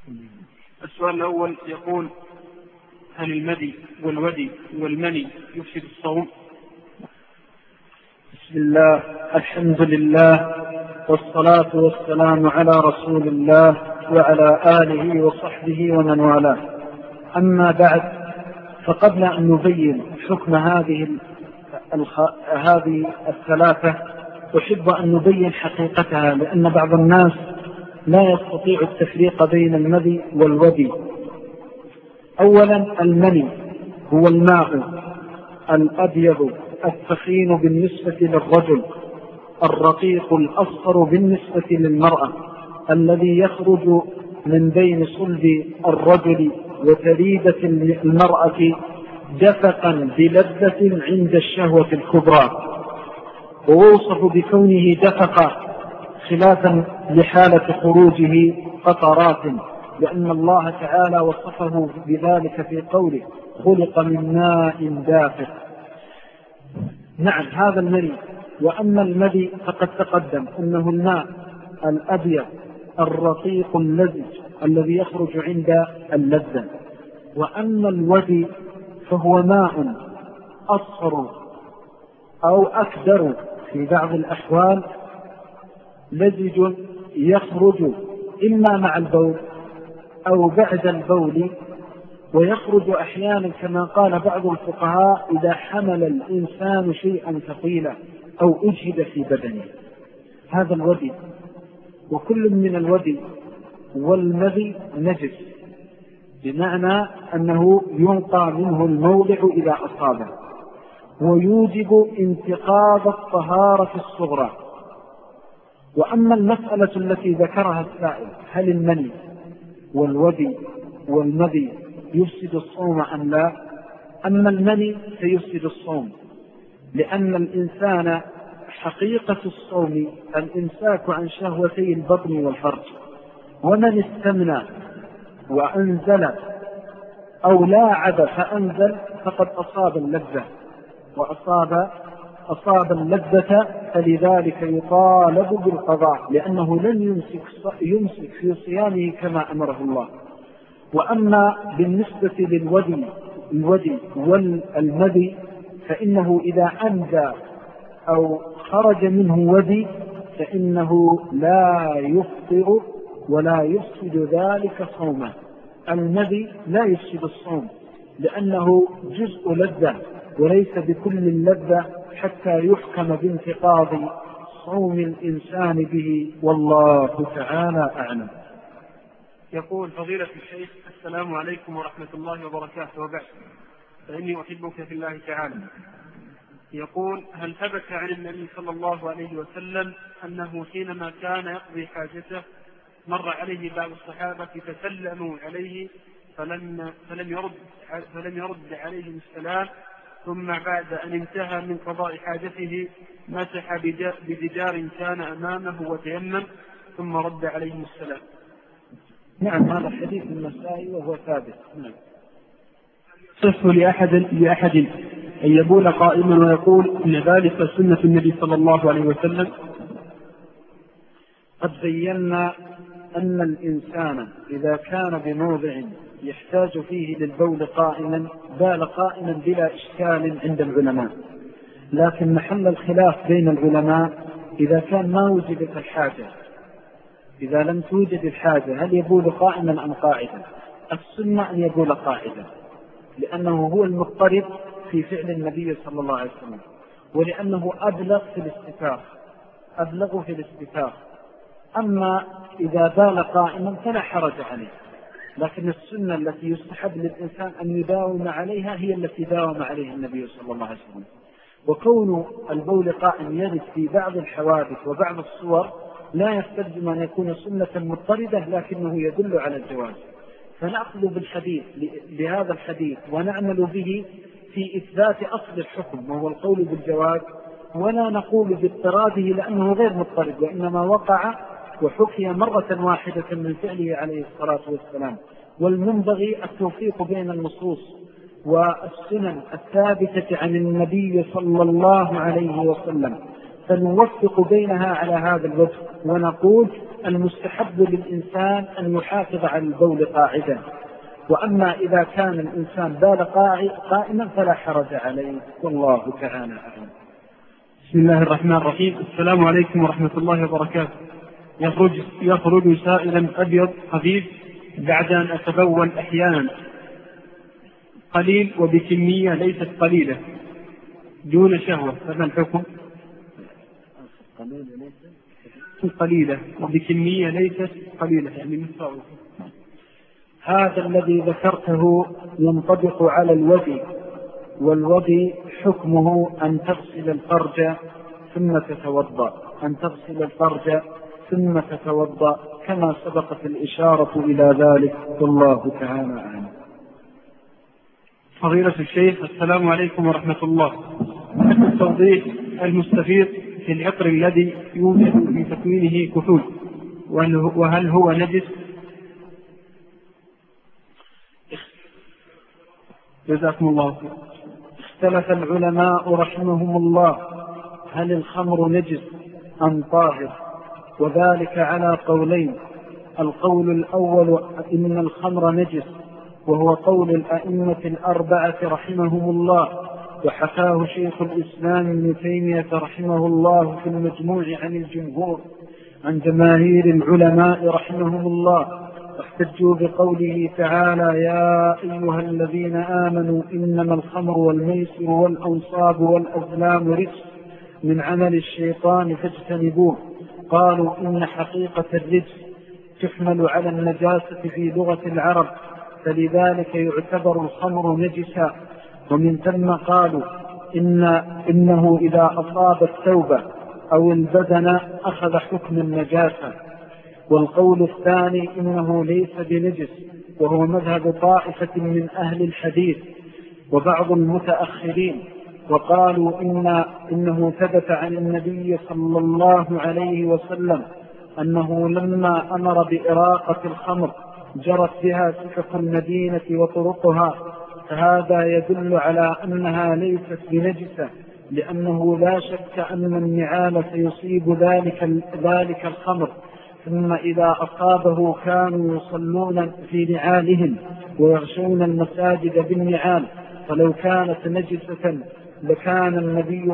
السؤال الأول يقول: هل المدي والودي والمني يفسد الصوم؟ بسم الله، الحمد لله، والصلاة والسلام على رسول الله وعلى آله وصحبه ومن والاه. أما بعد، فقبل أن نبين حكم هذه الثلاثة أحب أن نبين حقيقتها، لأن بعض الناس لا يستطيع التفريق بين المدي والودي. أولا، المني هو الماء الأبيض الثخين بالنسبة للرجل، الرقيق الأصفر بالنسبة للمرأة، الذي يخرج من بين صلب الرجل وتريدة المرأة دفقا بلذة عند الشهوة الكبرى، ووصف بكونه دفقا خلافا لحالة خروجه قطرات، لأن الله تعالى وصفه بذلك في قوله: خلق من ماء دافق. نعم، هذا المني. وأما المدي فقد تقدم أنه الماء الأبيض الرقيق اللزج الذي يخرج عند اللذة. وأما الودي فهو ماء أصفر أو أكدر في بعض الأحوال، لزج يخرج إما مع البول أو بعد البول، ويخرج أحيانا كما قال بعض الفقهاء إذا حمل الإنسان شيئا ثقيلا أو أجهد في بدنه. هذا الودي. وكل من الودي والمذي نجس، بمعنى أنه ينقى منه الموضع إذا أصابه، ويوجب انتقاض الطهارة الصغرى. وأما المسألة التي ذكرها السائل: هل المني والودي والمذي يفسد الصوم أم لا؟ أما المني فيفسد الصوم، لأن الإنسان حقيقة الصوم الإمساك عن شهوتي البطن والفرج، ومن استمنى وأنزل أو لاعب فأنزل فقد أصاب اللذة أصاب اللذة، فلذلك يطالب بالقضاء، لأنه لن يمسك في صيامه كما أمره الله. وأما بالنسبة للودي والمذي فإنه إذا أنزى أو خرج منه ودي فإنه لا يفطر ولا يفسد ذلك صومه. المذي لا يفسد الصوم، لأنه جزء لذة وليس بكل اللذة حتى يحكم بانتقاض صوم الإنسان به، والله تعالى أعلم. يقول: فضيلة الشيخ، السلام عليكم ورحمة الله وبركاته، وبعد، فإني أحبك في الله تعالى. يقول: هل ثبت عن النبي صلى الله عليه وسلم أنه حينما كان يقضي حاجته مر عليه بعض الصحابة فسلموا عليه فلم يرد عليهم السلام، ثم بعد أن انتهى من قضاء حاجته مسح بجدار كان أمامه وتيمم ثم رد عليهم السلام؟ نعم، هذا الحديث النسائي وهو ثابت. نعم. صف لأحد أن يبول قائما ويقول إن ذلك سنة النبي صلى الله عليه وسلم؟ قد بينا أن الإنسان إذا كان بموضع يحتاج فيه للبول قائما بال قائما بلا إشكال عند العلماء، لكن محل الخلاف بين العلماء إذا كان ما وجدت الحاجة، إذا لم توجد الحاجة هل يبول قائما أم قاعدا؟ السنة أن يبول قاعدا، لأنه هو المضطرب في فعل النبي صلى الله عليه وسلم، ولأنه أبلغ في الاستتار. أما إذا بال قائما فلا حرج عليه، لكن السنة التي يستحب للإنسان أن يداوم عليها هي التي داوم عليها النبي صلى الله عليه وسلم. وكون البول قائم يرد في بعض الحوادث وبعض الصور لا يستلزم أن يكون سنة مضطردة، لكنه يدل على الجواز. فنأخذ بالحديث بهذا الحديث ونعمل به في إثبات أصل الحكم وهو القول بالجواز، ولا نقول باضطراده لأنه غير مضطرد، وإنما وقع وحكي مرة واحدة من فعله عليه الصلاة والسلام. والمنبغي التوفيق بين النصوص والسنن الثابتة عن النبي صلى الله عليه وسلم، فنوفق بينها على هذا الوجه ونقول المستحب للإنسان أن يحافظ على البول قاعدا، وأما إذا كان الإنسان بال قائما فلا حرج عليه، والله تعالى أعلم. بسم الله الرحمن الرحيم. السلام عليكم ورحمة الله وبركاته. يخرج سائلا أبيض خفيف بعد أن أتبول أحيانا قليل وبكمية ليست قليلة دون شهوة، فما الحكم؟ قليلة وبكمية ليست قليلة يعني متفاوتة. هذا الذي ذكرته ينطبق على الودي، والودي حكمه أن تغسل الفرج ثم تتوضأ، أن تغسل الفرج ثم تتوضأ كما سبقت الإشارة إلى ذلك، والله تعالى أعلم. فضيلة الشيخ السلام عليكم ورحمة الله. التوضيح المستفيض في العطر الذي يوجد في تكوينه كحول، وهل هو نجس؟ جزاكم الله خير. اختلف العلماء رحمهم الله هل الخمر نجس أم طاهر، وذلك على قولين. القول الأول إن الخمر نجس، وهو قول الأئمة الأربعة رحمهم الله، وحكاه شيخ الإسلام ابن تيمية رحمه الله في المجموع عن الجمهور عن جماهير العلماء رحمهم الله، واحتجوا بقوله تعالى يا أيها الذين آمنوا إنما الخمر والميسر والأنصاب والأزلام رجس من عمل الشيطان فاجتنبوه. قالوا إن حقيقة الرجس تحمل على النجاسة في لغة العرب، فلذلك يعتبر الخمر نجسا، ومن ثم قالوا إنه إذا أصاب الثوب أو البدن أخذ حكم النجاسة. والقول الثاني إنه ليس بنجس، وهو مذهب طائفة من أهل الحديث وبعض المتأخرين، وقالوا إنه ثبت عن النبي صلى الله عليه وسلم أنه لما أمر بإراقة الخمر جرت بها سكك المدينة وطرقها، فهذا يدل على أنها ليست بنجسة، لأنه لا شك أن النعال سيصيب ذلك الخمر، ثم إذا أصابه كانوا يصلون في نعالهم ويغشون المساجد بالنعال، فلو كانت نجسة لبين النبي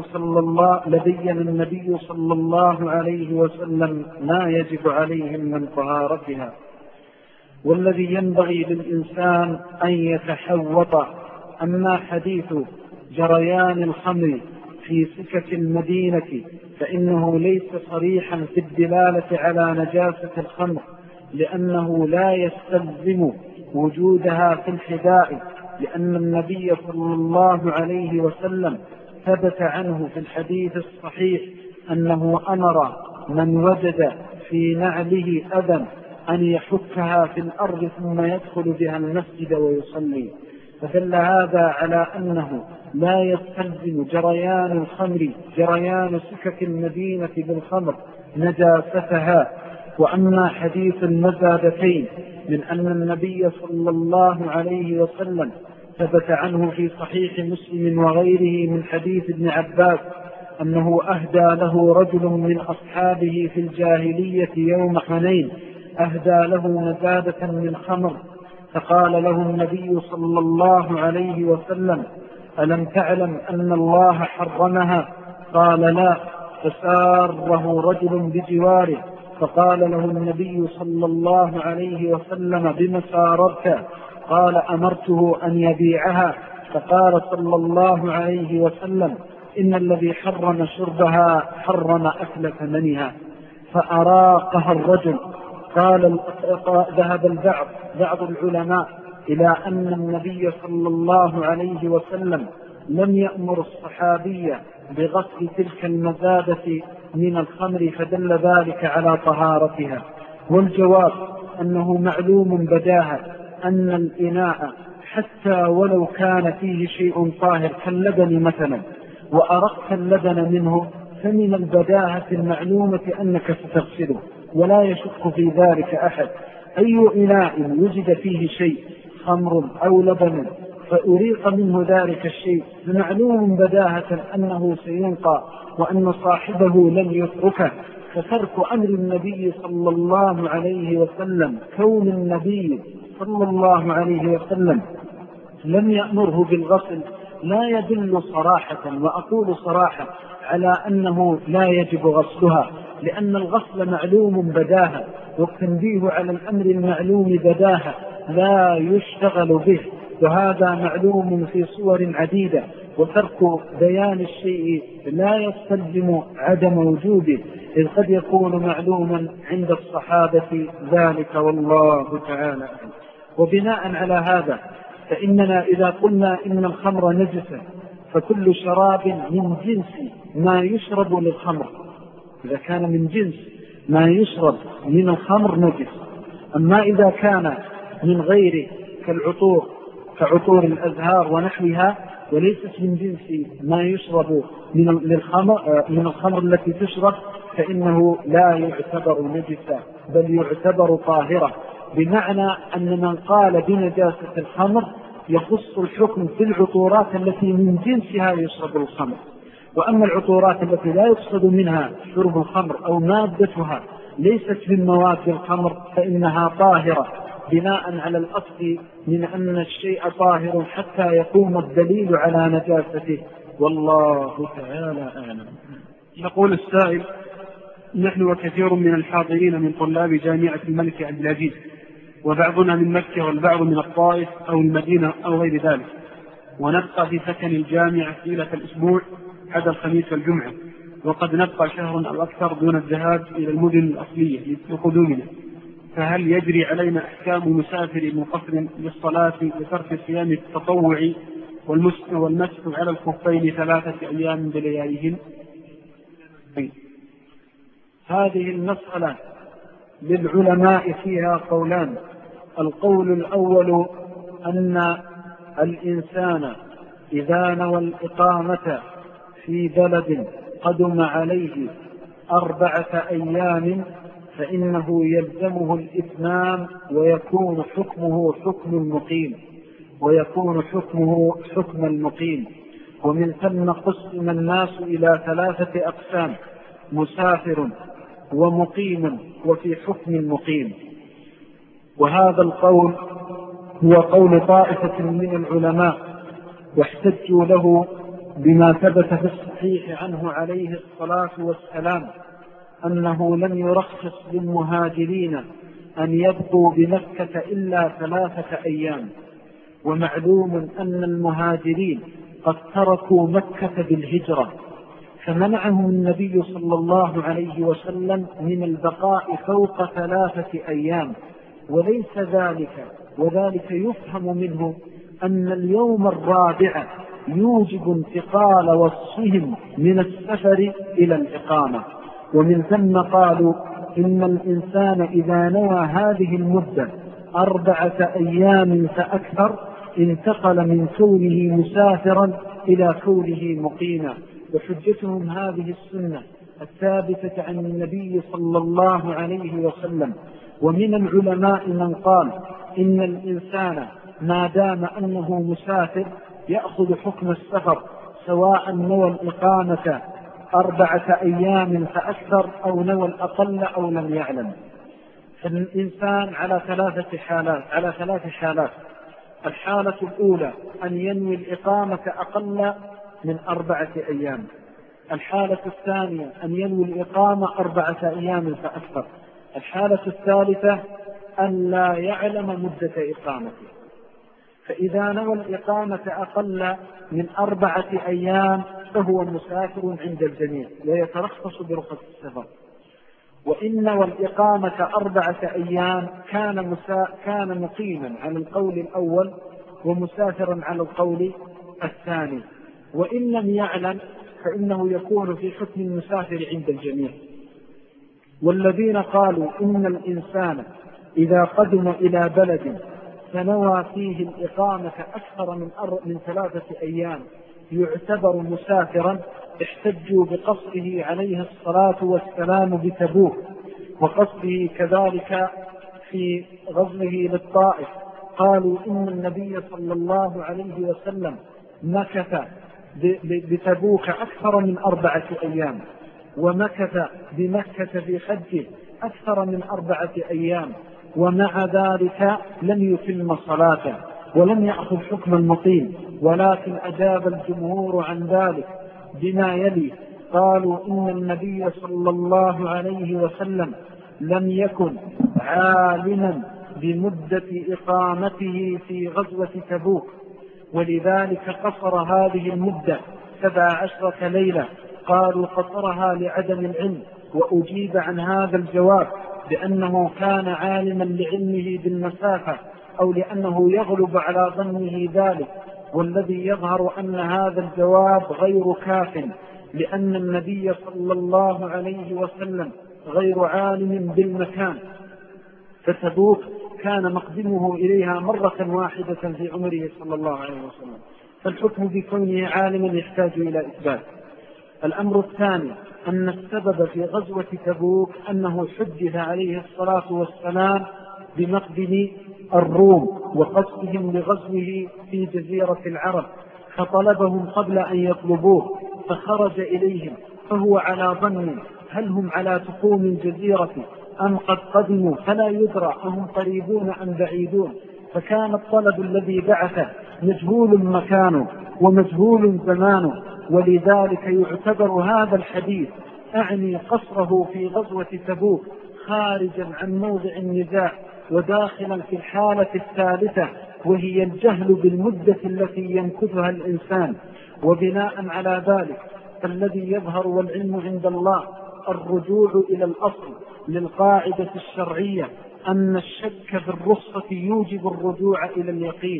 صلى الله عليه وسلم ما يجب عليهم من طهارتها. والذي ينبغي للإنسان أن يتحوط. أما حديث جريان الخمر في سكك المدينة فإنه ليس صريحا في الدلالة على نجاسة الخمر، لأنه لا يستلزم وجودها في الحذاء، لأن النبي صلى الله عليه وسلم ثبت عنه في الحديث الصحيح أنه أمر من وجد في نعله أذى أن يحكها في الأرض ثم يدخل بها المسجد ويصلي، فدل هذا على أنه لا يستلزم جريان سكك المدينة بالخمر نجاستها. وأما حديث المزادتين من أن النبي صلى الله عليه وسلم ثبت عنه في صحيح مسلم وغيره من حديث ابن عباس أنه أهدى له رجل من أصحابه في الجاهلية يوم حنين، أهدى له مزادة من خمر، فقال له النبي صلى الله عليه وسلم ألم تعلم أن الله حرمها؟ قال لا، فساره رجل بجواره، فقال له النبي صلى الله عليه وسلم بما ساررت؟ قال أمرته أن يبيعها، فقال صلى الله عليه وسلم إن الذي حرم شربها حرم أكل ثمنها، فأراقها الرجل. ذهب بعض العلماء إلى أن النبي صلى الله عليه وسلم لم يأمر الصحابية بغسل تلك المزادة من الخمر، فدل ذلك على طهارتها. والجواب أنه معلوم بداهة أن الإناء حتى ولو كان فيه شيء طاهر كاللبن مثلا وأرقت اللبن منه، فمن البداهة المعلومة أنك ستغسله، ولا يشك في ذلك أحد. أي إناء وجد فيه شيء خمر أو لبن فأريق منه ذلك الشيء فمعلوم بداهة أنه سينقى وأن صاحبه لن يتركه. فترك أمر النبي صلى الله عليه وسلم، كون النبي صلى الله عليه وسلم لم يأمره بالغسل، لا يدل صراحة، وأقول صراحة، على أنه لا يجب غسلها، لأن الغسل معلوم بداهة، والتنبيه على الأمر المعلوم بداهة لا يشتغل به، وهذا معلوم في صور عديدة. وترك بيان الشيء لا يستلزم عدم وجوده، إذ قد يكون معلوما عند الصحابة ذلك، والله تعالى أعلم. وبناء على هذا فإننا إذا قلنا إن الخمر نجسة فكل شراب من جنس ما يشرب للخمر، إذا كان من جنس ما يشرب من الخمر نجس. أما إذا كان من غيره كالعطور، كعطور الأزهار ونحوها، وليست من جنس ما يشرب من الخمر التي تشرب، فإنه لا يعتبر نجسا بل يعتبر طاهرة، بمعنى أن من قال بنجاسة الخمر يخص الحكم في العطورات التي من جنسها يشرب الخمر. وأما العطورات التي لا يقصد منها شرب الخمر أو مادتها ليست من مواد الخمر فإنها طاهرة، بناء على الأصل من أن الشيء طاهر حتى يقوم الدليل على نجاسته، والله تعالى أعلم. يقول السائل: نحن وكثير من الحاضرين من طلاب جامعة الملك عبد العزيز، وبعضنا من مكة والبعض من الطائف أو المدينة أو غير ذلك، ونبقى في سكن الجامعة طيلة الأسبوع عدا الخميس والجمعة، وقد نبقى شهر أو أكثر دون الذهاب إلى المدن الأصلية لقدومنا، فهل يجري علينا أحكام مسافر مقصر للصلاة وترك صيام التطوع والمسح على الخفين 3 أيام بلياليهن؟ هذه المسألة للعلماء فيها قولان. القول الأول أن الإنسان إذا نوى الإقامة في بلد قدم عليه 4 أيام فإنه يلزمه الإتمام، ويكون حكمه حكم المقيم. ومن ثم قسم الناس إلى 3 أقسام: مسافر ومقيم وفي حكم المقيم. وهذا القول هو قول طائفة من العلماء، واحتجوا له بما ثبت في الصحيح عنه عليه الصلاة والسلام أنه لم يرخص للمهاجرين أن يبقوا بمكة إلا 3 أيام. ومعلوم أن المهاجرين قد تركوا مكة بالهجرة، فمنعهم النبي صلى الله عليه وسلم من البقاء فوق 3 أيام، وليس ذلك، وذلك يفهم منه أن اليوم الرابع يوجب انتقال وصفهم من السفر إلى الإقامة. ومن ثم قالوا إن الإنسان إذا نوى هذه المدة 4 أيام فأكثر انتقل من كونه مسافرا إلى كونه مقيما. وحجتهم هذه السنة الثابتة عن النبي صلى الله عليه وسلم. ومن العلماء من قال إن الإنسان ما دام أنه مسافر يأخذ حكم السفر، سواء نوى الإقامة 4 أيام فأكثر أو نوى الأقل أو لم يعلم. فالإنسان على 3 حالات. الحالة الأولى أن ينوي الإقامة أقل من 4 أيام. الحالة الثانية أن ينوي الإقامة 4 أيام فأكثر. الحالة الثالثة أن لا يعلم مدة إقامته. فإذا نوى الإقامة أقل من 4 أيام فهو مسافر عند الجميع ويترخص برخص السفر. وإن نوى الإقامة 4 أيام كان مقيما على القول الأول ومسافرا على القول الثاني. وإن لم يعلم فإنه يكون في حكم المسافر عند الجميع. والذين قالوا إن الإنسان إذا قدم إلى بلد فنوى فيه الإقامة أكثر من 3 أيام يعتبر مسافرا، احتجوا بقصده عليه الصلاة والسلام بتبوك، وقصده كذلك في غزوه للطائف، قالوا إن النبي صلى الله عليه وسلم مكث بتبوك أكثر من 4 أيام، ومكث بمكة في حجه أكثر من 4 أيام، ومع ذلك لم يتم صلاته ولم يأخذ حكم المقيم، ولكن أجاب الجمهور عن ذلك بما يلي. قالوا إن النبي صلى الله عليه وسلم لم يكن عالما بمدة إقامته في غزوة تبوك، ولذلك قصر هذه المدة 17 ليلة. قالوا قصرها لعدم العلم، وأجيب عن هذا الجواب بأنه كان عالما لعلمه بالمسافة، أو لأنه يغلب على ظنه ذلك، والذي يظهر أن هذا الجواب غير كاف، لأن النبي صلى الله عليه وسلم غير عالم بالمكان، فتبوك كان مقدمه إليها مرة واحدة في عمره صلى الله عليه وسلم، فالحكم بكونه عالما يحتاج إلى إثبات. الأمر الثاني أن السبب في غزوة تبوك أنه حدث عليه الصلاة والسلام بمقدم الروم وقصدهم لغزوه في جزيرة العرب، فطلبهم قبل أن يطلبوه فخرج إليهم، فهو على ظن هل هم على تقوم الجزيرة أم قد قدموا، فلا يدرى أهم قريبون أم بعيدون، فكان الطلب الذي بعثه مجهول مكانه ومجهول زمانه، ولذلك يعتبر هذا الحديث أعني قصره في غزوة تبوك خارجا عن موضع النزاع وداخلا في الحالة الثالثة، وهي الجهل بالمدة التي يمكثها الإنسان. وبناء على ذلك فالذي يظهر والعلم عند الله الرجوع إلى الأصل للقاعدة الشرعية أن الشك في الرخصة يوجب الرجوع إلى اليقين،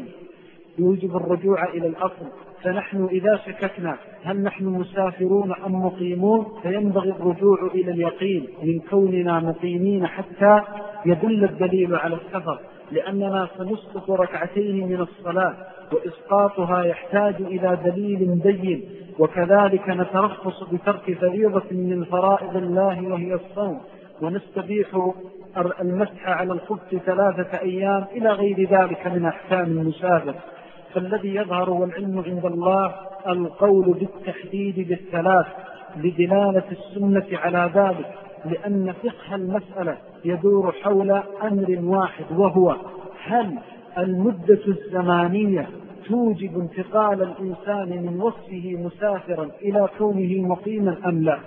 يوجب الرجوع إلى الأصل. فنحن إذا شككنا هل نحن مسافرون أم مقيمون فينبغي الرجوع إلى اليقين من كوننا مقيمين حتى يدل الدليل على السفر، لأننا سنسقط ركعتين من الصلاة، وإسقاطها يحتاج إلى دليل بين. وكذلك نترخص بترك فريضة من فرائض الله وهي الصوم، ونستبيح المسح على الخف 3 أيام إلى غير ذلك من أحكام المسافر. فالذي يظهر والعلم عند الله القول بالتحديد بالثلاث لدلالة السنة على ذلك، لأن فقه المسألة يدور حول أمر واحد، وهو هل المدة الزمانية توجب انتقال الإنسان من وصفه مسافرا إلى كونه مقيما أم لا.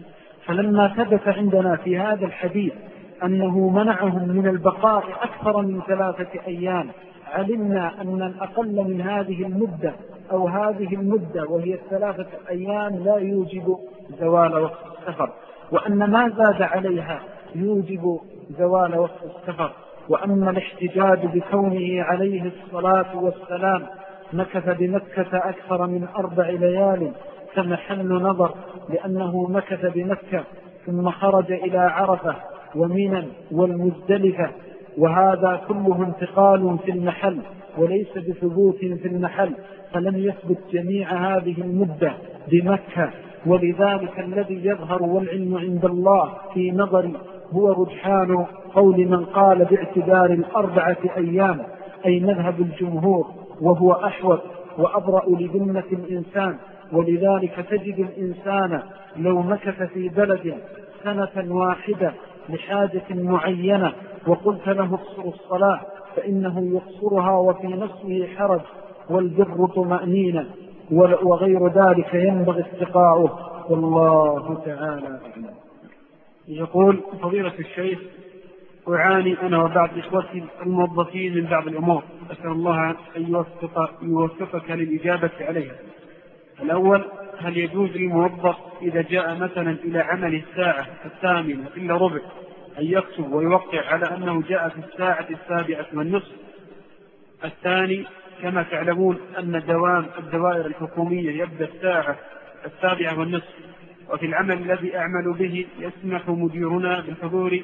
فلما ثبت عندنا في هذا الحديث أنه منعهم من البقاء أكثر من 3 أيام، علمنا أن الأقل من هذه المدة أو هذه المدة وهي 3 أيام لا يوجب زوال وقت السفر، وأن ما زاد عليها يوجب زوال وقت السفر. وأما الاحتجاج بكونه عليه الصلاة والسلام مكث بمكة أكثر من 4 ليال فمحل نظر، لأنه مكث بمكة ثم خرج إلى عرفة ومنى والمزدلفة، وهذا كله انتقال في المحل وليس بثبوت في المحل، فلم يثبت جميع هذه المدة بمكة. ولذلك الذي يظهر والعلم عند الله في نظري هو رجحان قول من قال باعتبار 4 أيام، أي مذهب الجمهور، وهو أحوط وأبرأ لذمة الإنسان. ولذلك تجد الإنسان لو مكث في بلد 1 سنة واحدة لحاجة معينة وقلت له اقصر الصلاة فإنه يقصرها وفي نفسه حرج، والبر طمأنينة، وغير ذلك ينبغي اتقاؤه، والله تعالى أعلم. يقول فضيلة الشيخ أعاني أنا وبعض إخوتي الموظفين من بعض الأمور، أسأل الله أن يوفقك للإجابة عليها. الأول، هل يجوز للموظف إذا جاء مثلا إلى عمل الساعة 8 إلا ربع أن يكتب ويوقع على أنه جاء في الساعة 7:30؟ الثاني، كما تعلمون أن دوام الدوائر الحكومية يبدأ الساعة 7:30، وفي العمل الذي أعمل به يسمح مديرنا بالحضور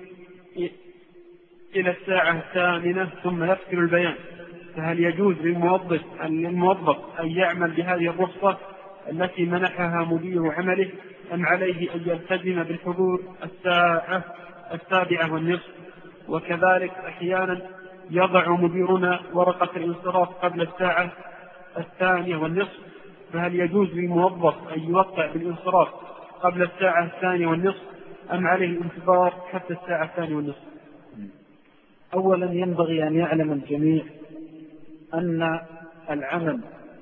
إلى الساعة 8 ثم يفصل البيان، فهل يجوز للموظف أن يعمل بهذه الرخصة التي منحها مدير عمله، أم عليه أن يلتزم بالحضور الساعة 7:30؟ وكذلك أحيانا يضع مديرنا ورقة الانصراف قبل الساعة 2:30، فهل يجوز للموظف أن يوقع بالانصراف قبل الساعة 2:30 أم عليه الانتظار حتى الساعة 2:30؟ أولا ينبغي أن يعلم الجميع أن العمل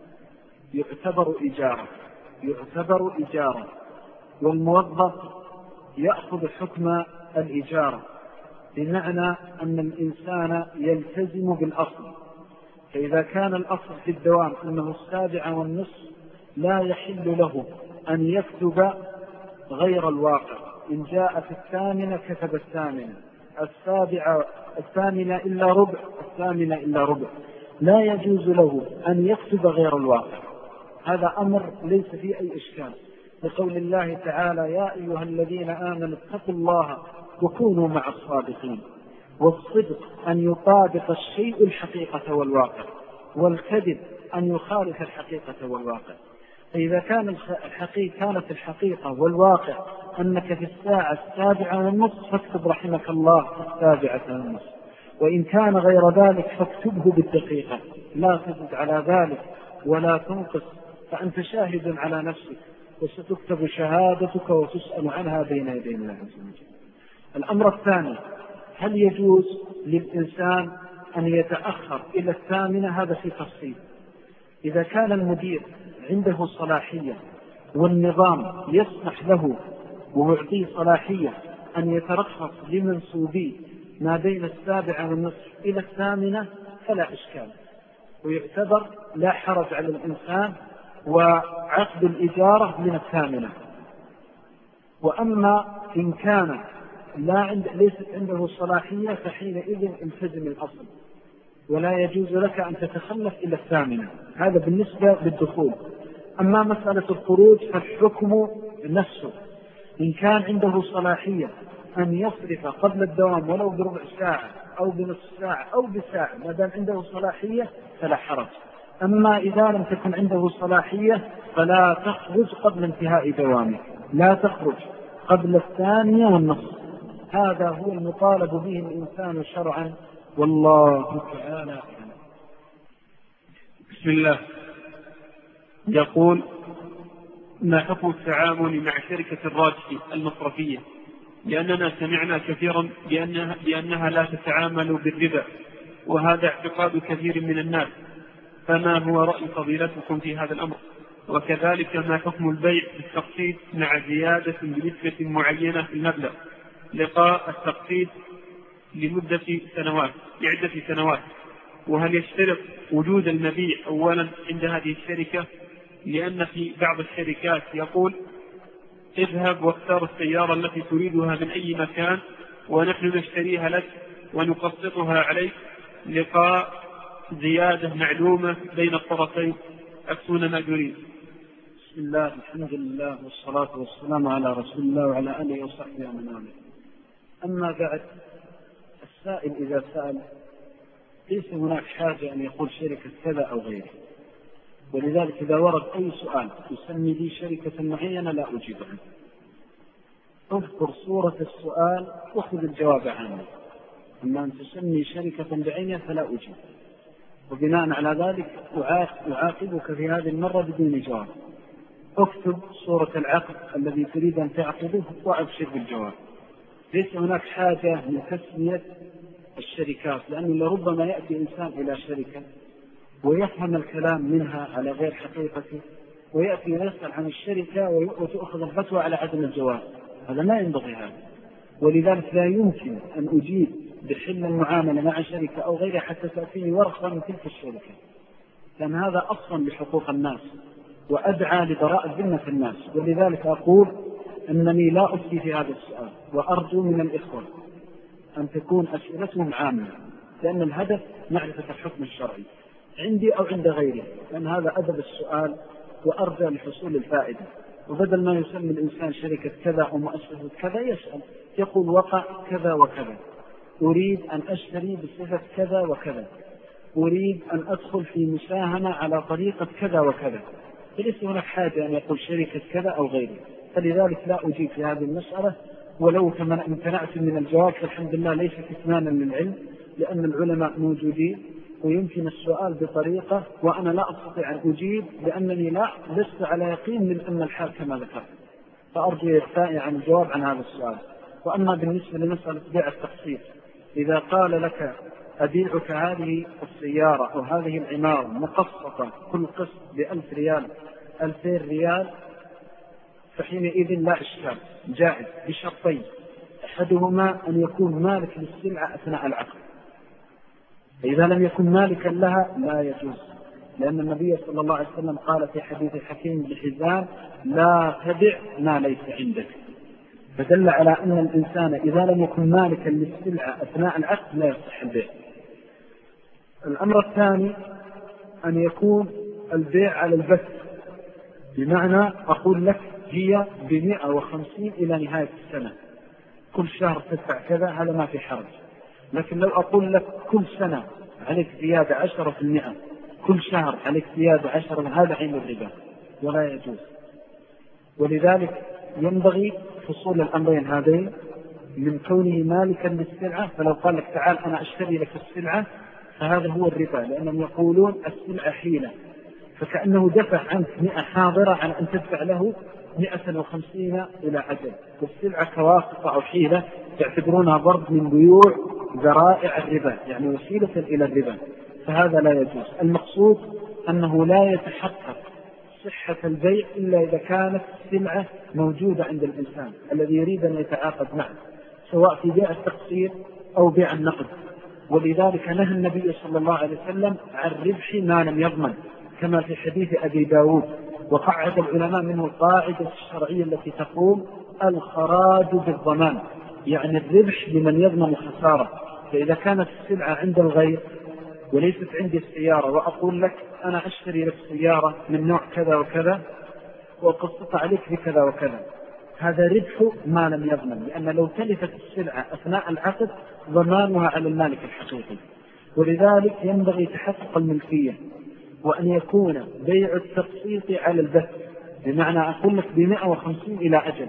يعتبر إجارة، والموظف يأخذ حكم الإجارة، بمعنى أن الإنسان يلتزم بالأصل. فإذا كان الأصل في الدوام أنه 7:30 لا يحل له أن يكتب غير الواقع. إن جاء في 8 كتب 8، 8 إلا ربع، 8 إلا ربع، لا يجوز له أن يكتب غير الواقع. هذا أمر ليس فيه أي إشكال، لقول الله تعالى: يا أيها الذين آمنوا اتقوا الله وكونوا مع الصادقين. والصدق أن يطابق الشيء الحقيقة والواقع، والكذب أن يخالف الحقيقة والواقع. فإذا كانت الحقيقة والواقع أنك في الساعة 7:30 فاكتب رحمك الله 7:30، وإن كان غير ذلك فاكتبه بالدقيقة، لا تزد على ذلك ولا تنقص، فأنت شاهد على نفسك وستكتب شهادتك وتسأل عنها بين يدي الله عز وجل. الأمر الثاني: هل يجوز للإنسان أن يتأخر إلى 8؟ هذا في تفصيل. إذا كان المدير عنده صلاحية والنظام يسمح له ويعطيه صلاحية أن يترخص لمنسوبيه ما بين 7:30 إلى 8 فلا إشكال، ويعتبر لا حرج على الإنسان وعقد الإجارة من 8. وأما إن كان ليست عنده صلاحية فحينئذ التزم الأصل، ولا يجوز لك أن تتخلف إلى 8. هذا بالنسبة للدخول. أما مسألة الخروج فالحكم نفسه، إن كان عنده صلاحية أن يصرف قبل الدوام ولو بربع ساعة أو بنصف ساعة أو بساعة، ما دام عنده صلاحية فلا حرج. أما إذا لم تكن عنده صلاحية فلا تخرج قبل انتهاء دوامك، لا تخرج قبل 2:30. هذا هو المطالب به الإنسان شرعا، والله تعالى أعلم. بسم الله. يقول: ما حكم التعامل مع شركة الراجحي المصرفية؟ لأننا سمعنا كثيرا بأنها لا تتعامل بالربا، وهذا اعتقاد كثير من الناس، فما هو رأي فضيلتكم في هذا الأمر؟ وكذلك ما حكم البيع بالتقسيط مع زيادة بنسبة معينة في المبلغ لقاء التقسيط لعدة سنوات؟ وهل يشترط وجود المبيع أولا عند هذه الشركة؟ لأن في بعض الشركات يقول: اذهب واختار السيارة التي تريدها من أي مكان ونحن نشتريها لك ونقسطها عليك لقاء زيادة معلومة بين الطرفين، أكون ما تريد. بسم الله، الحمد لله، والصلاة والسلام على رسول الله وعلى آله وصحبه ومن والاه. أما بعد، السائل إذا سأل ليس هناك حاجة أن يقول شركة كذا أو غيره، ولذلك إذا ورد أي سؤال يسمي لي شركة معينة لا أجيب عنه. اذكر صورة السؤال وخذ الجواب عنه، أما أن تسمي شركة بعينها فلا أجيب، وبناء على ذلك أعاقبك في هذه المرة بدون جواب. اكتب صورة العقد الذي تريد أن تعقده وأبشر بالجواب. ليس هناك حاجة من تسمية الشركات، لأنه لربما يأتي إنسان إلى شركة ويفهم الكلام منها على غير حقيقته، ويأتي ويسأل عن الشركة وتأخذ الفتوى على عدم الجواب. هذا لا ينبغي هذا، ولذلك لا يمكن أن أجيب بحل المعاملة مع شركة أو غيرها حتى تأتيني ورقة من تلك الشركة، لأن هذا أصلا لحقوق الناس وأدعى لبراءة ذمة الناس. ولذلك أقول أنني لا أفتي في هذا السؤال، وأرجو من الإخوة أن تكون أسئلتهم عامة، لأن الهدف معرفة الحكم الشرعي عندي أو عند غيري، لأن هذا أدب السؤال وأرجى لحصول الفائدة. وبدل ما يسمي الإنسان شركة كذا أو مؤسسة كذا يسأل، يقول: وقع كذا وكذا، أريد أن أشتري بصفة كذا وكذا، أريد أن أدخل في مساهمة على طريقة كذا وكذا. فليس هناك حاجة أن يقول شركة كذا أو غيره. فلذلك لا أجيب في هذه المسألة، ولو امتنعت من الجواب فالحمد لله ليس كتمانا للعلم، لأن العلماء موجودين ويمكن السؤال بطريقة وأنا لا أستطيع أن أجيب لأنني لست على يقين من أن الحال كما ذكرت، فأرجو إعفائي عن الجواب عن هذا السؤال. وأما بالنسبة لمسألة بيع التقسيط، إذا قال لك أبيعك هذه السيارة أو هذه العمارة مقسطة كل قسط ب1000 ريال 2000 ريال، فحينئذ لا إشكال، جائز بشرطين: أحدهما أن يكون مالك للسلعة أثناء العقد، فإذا لم يكن مالكا لها لا يجوز، لأن النبي صلى الله عليه وسلم قال في حديث حكيم بن حزام: لا تبع ما ليس عندك، فدل على أن الإنسان إذا لم يكن مالكا للسلعة أثناء العقد لا يصح البيع. الأمر الثاني أن يكون البيع على البث، بمعنى أقول لك هي ب150 إلى نهاية السنة، كل شهر تدفع كذا، هذا ما في حرج. لكن لو أقول لك كل سنة عليك زيادة 10%، كل شهر عليك زيادة 10%، هذا عين الربا ولا يجوز. ولذلك ينبغي فصول الأمرين هذين من كونه مالكا للسلعة، فلو قال لك تعال أنا أشتري لك السلعة فهذا هو الربا، لأنهم يقولون السلعة حيلة، فكأنه دفع عنك 100 حاضرة على أن تدفع له 150 إلى أجل، والسلعة كواسطة أو حيلة يعتبرونها ضرب من بيوع ذرائع الربا، يعني وسيلة إلى الربا، فهذا لا يجوز. المقصود أنه لا يتحقق صحة البيع إلا إذا كانت السلعة موجودة عند الإنسان الذي يريد أن يتعاقد معه، سواء في بيع التقسيط أو بيع النقد. ولذلك نهى النبي صلى الله عليه وسلم عن ربح ما لم يضمن، كما في حديث أبي داود. وقعد العلماء منه القاعدة الشرعية التي تقول: الخراج بالضمان، يعني الربح لمن يضمن الخسارة. فإذا كانت السلعة عند الغير وليست عندي السيارة، وأقول لك أنا أشتري لك سيارة من نوع كذا وكذا وقسط عليك بكذا وكذا، هذا ربح ما لم يضمن، لأن لو تلفت السلعة أثناء العقد ضمانها على المالك الحقيقي. ولذلك ينبغي تحقق الملكية، وأن يكون بيع التقسيط على البث، بمعنى أقول لك ب150 إلى أجل،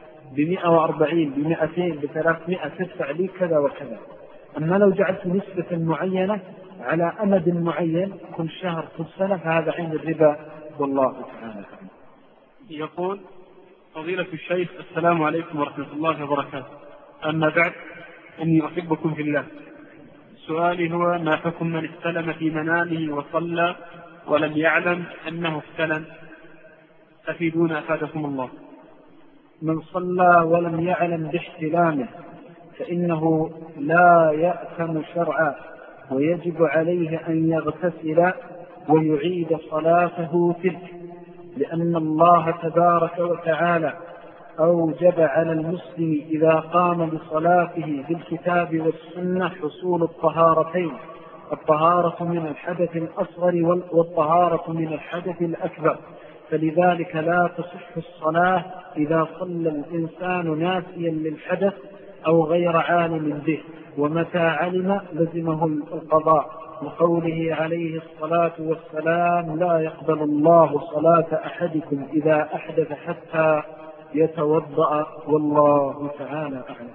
ب140 ب200 ب300 تدفع لي كذا وكذا. أما لو جعلت نسبة معينة على أمد معين كل شهر كل سنة فهذا عين الربا، والله تعالى. يقول: فضيلة الشيخ، السلام عليكم ورحمة الله وبركاته. أما بعد، إني أحبكم في الله. سؤالي هو: ما حكم من استلم في منامه وصلى ولم يعلم أنه استلم؟ أفيدونا أفادكم الله. من صلى ولم يعلم باحتلامه فإنه لا يأثم شرعا، ويجب عليه أن يغتسل ويعيد صلاته تلك، لأن الله تبارك وتعالى أوجب على المسلم إذا قام بصلاته بالكتاب والسنة حصول الطهارتين: الطهارة من الحدث الأصغر والطهارة من الحدث الأكبر. فلذلك لا تصح الصلاة إذا صلى الإنسان ناسيا للحدث أو غير عالم به، ومتى علم لزمه القضاء، لقوله عليه الصلاة والسلام: لا يقبل الله صلاة أحدكم إذا أحدث حتى يتوضأ، والله تعالى أعلم.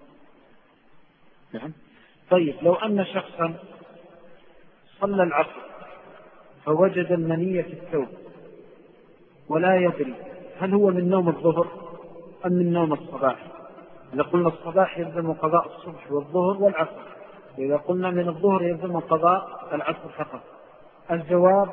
نعم. طيب، لو أن شخصا صلى العصر فوجد المنية في الثوب ولا يدري هل هو من نوم الظهر أم من نوم الصباح؟ إذا قلنا الصباح يلزم قضاء الصبح والظهر والعصر، إذا قلنا من الظهر يلزم قضاء العصر فقط. الجواب: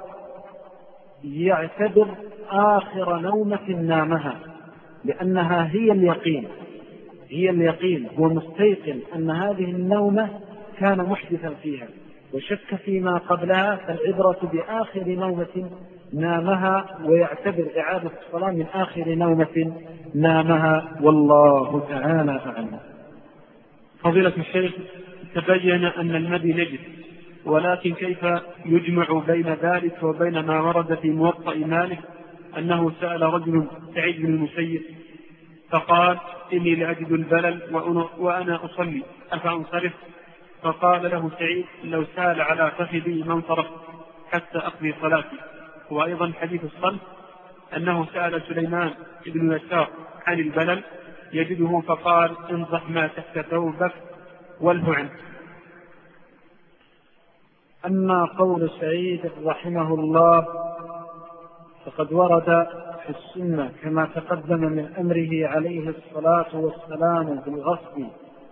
يعتبر آخر نومة نامها، لأنها هي اليقين، هو مستيقن أن هذه النومة كان محدثا فيها، وشك فيما قبلها، فالعبرة بآخر نومة نامها، ويعتبر إعادة الصلاة من آخر نومة نامها، والله تعالى أعلم. فضيلة الشيخ، تبين أن المذي نجس، ولكن كيف يجمع بين ذلك وبين ما ورد في موطأ مالك أنه سأل رجل سعيد بن المسيب فقال: إني لأجد البلل وأنا أصلي أفأنصرف؟ فقال له سعيد: لو سال على فخذي ما انصرف حتى أقضي صلاتي. وأيضا حديث الصلب أنه سأل سليمان بن يسار عن البلل يجده فقال: انضح ما تحت ثوبك واله عنه. أما قول سعيد رحمه الله فقد ورد في السنة كما تقدم من أمره عليه الصلاة والسلام بالغسل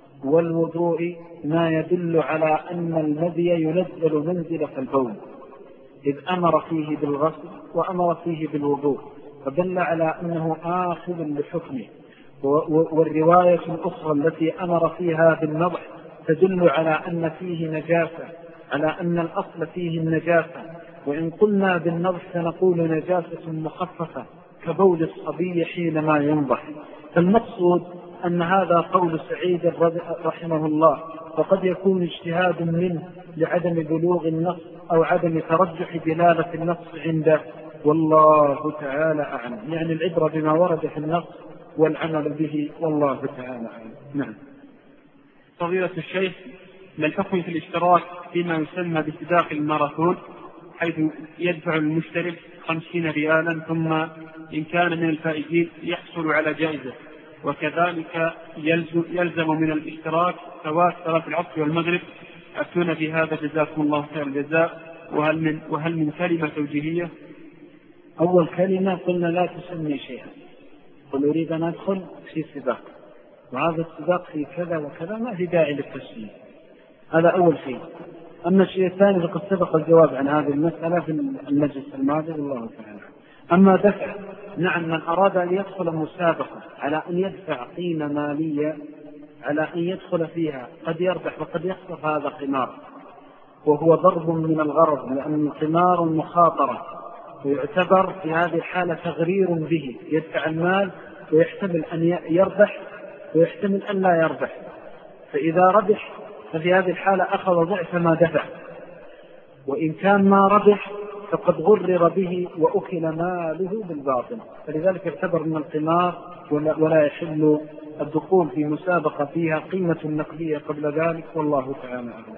والوضوء ما يدل على أن المذي ينزل منزلة البول، إذ أمر فيه بالغسل وأمر فيه بالوضوء، فدل على أنه آخذ لحكمه. والرواية الأخرى التي أمر فيها بالنضح تدل على أن فيه نجاسة، على أن الأصل فيه النجاسة، وإن قلنا بالنضح فنقول نجاسة مخففة كبول الصبي حينما ينضح. فالمقصود أن هذا قول سعيد رحمه الله، وقد يكون اجتهاد منه لعدم بلوغ النص أو عدم ترجح دلالة النص عنده، والله تعالى أعلم. يعني العبرة بما ورد في النص والعمل به، والله تعالى أعلم. نعم. فضيلة الشيخ، ما الحكم في الاشتراك فيما يسمى بسباق الماراثون، حيث يدفع المشترك 50 ريالا ثم إن كان من الفائزين يحصل على جائزة، وكذلك يلزم من الاشتراك فوات صلاة العصر والمغرب؟ أفتونا بهذا جزاكم الله خير الجزاء. وهل من كلمة توجيهية؟ أول كلمة قلنا لا تسمي شيئا، قل أريد أن أدخل في سباق، وهذا السباق في كذا وكذا، ما في داعي للتسمية. هذا أول شيء. أما الشيء الثاني فقد سبق الجواب عن هذه المسألة في المجلس الماضي، والله تعالى. أما دفع، نعم، من أراد أن يدخل مسابقة على أن يدفع قيمة مالية على أن يدخل فيها، قد يربح وقد يخسر، هذا قمار، وهو ضرب من الغرض، لأن القمار مخاطرة، ويعتبر في هذه الحالة تغرير به، يدفع المال ويحتمل أن يربح ويحتمل أن لا يربح، فإذا ربح ففي هذه الحالة أخذ ضعف ما دفع، وإن كان ما ربح فقد غرر به وأكل ماله بالباطل، فلذلك يعتبر من القمار ولا يحل الدخول في مسابقة فيها قيمة نقدية قبل ذلك، والله تعالى أعلم.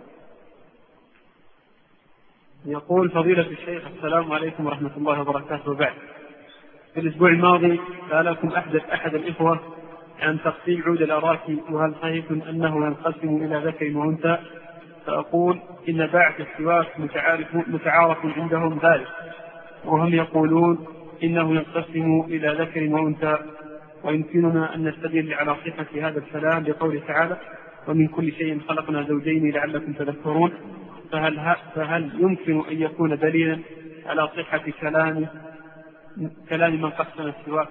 يقول فضيلة الشيخ: السلام عليكم ورحمة الله وبركاته. وبعد، في الأسبوع الماضي سألكم أحد الإخوة عن تقسيم عود الأراكي، وهل صحيح أنه ينقسم إلى ذكر وأنثى؟ فأقول إن باعة السواك متعارف عندهم ذلك، وهم يقولون إنه ينقسم إلى ذكر وأنثى، ويمكننا أن نستدل على صحة هذا الكلام بقوله تعالى: ومن كل شيء خلقنا زوجين لعلكم تذكرون. فهل يمكن أن يكون دليلا على صحة كلام من قسم السواك؟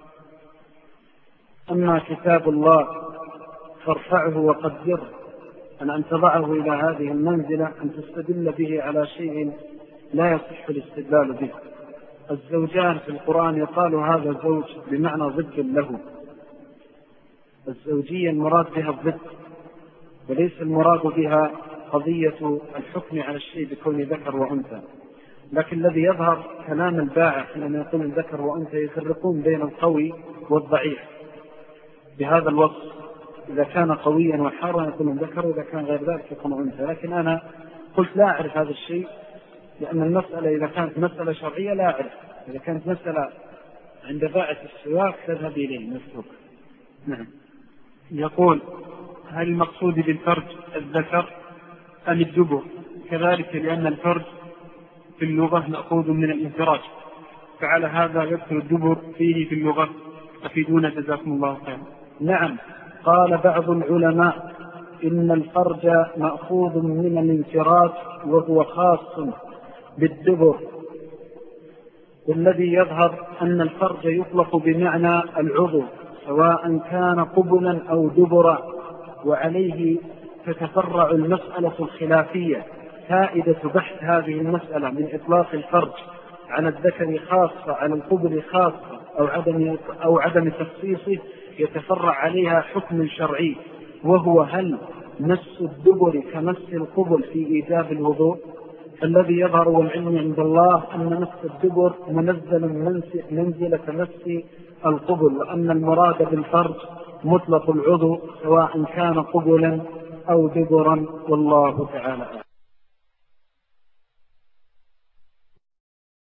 أما كتاب الله فارفعه وقدره، أن تضعه إلى هذه المنزلة أن تستدل به على شيء لا يصح الاستدلال به. الزوجان في القرآن يقال هذا زوج بمعنى ضد له، الزوجية المراد بها الضد، وليس المراد بها قضية الحكم على الشيء بكون ذكر وأنثى. لكن الذي يظهر كلام الباعث أن يقول ذكر وأنثى، يفرقون بين القوي والضعيف بهذا الوصف، إذا كان قويا وحارا يكون ذكر، وإذا كان غير ذلك يكون أنثى. لكن أنا قلت لا أعرف هذا الشيء، لأن المسألة إذا كانت مسألة شرعية لا أعرف، إذا كانت مسألة عند باعث السواك تذهب إليه مسلوك. نعم. يقول: هل المقصود بالفرج الذكر أم الدبر؟ كذلك لأن الفرج في اللغة مأخوذ من الانفراج، فعلى هذا يدخل الدبر فيه في اللغة. أفيدونا جزاكم الله خيرا. نعم، قال بعض العلماء إن الفرج مأخوذ من الانفراج وهو خاص بالدبر، والذي يظهر أن الفرج يطلق بمعنى العضو سواء كان قبلا أو دبرا، وعليه تتفرع المسألة الخلافية. فائدة بحث هذه المسألة من إطلاق الفرج على الذكر خاصة على القبل خاصة أو عدم تخصيصه يتفرع عليها حكم شرعي، وهو هل مس الدبر كمس القبل في إيجاب الوضوء؟ الذي يظهر والعلم عند الله أن مس الدبر منزل منزلة مس القبل، وأن المراد بالفرج مطلق العضو سواء كان قبلا أو دبرا، والله تعالى أعلم.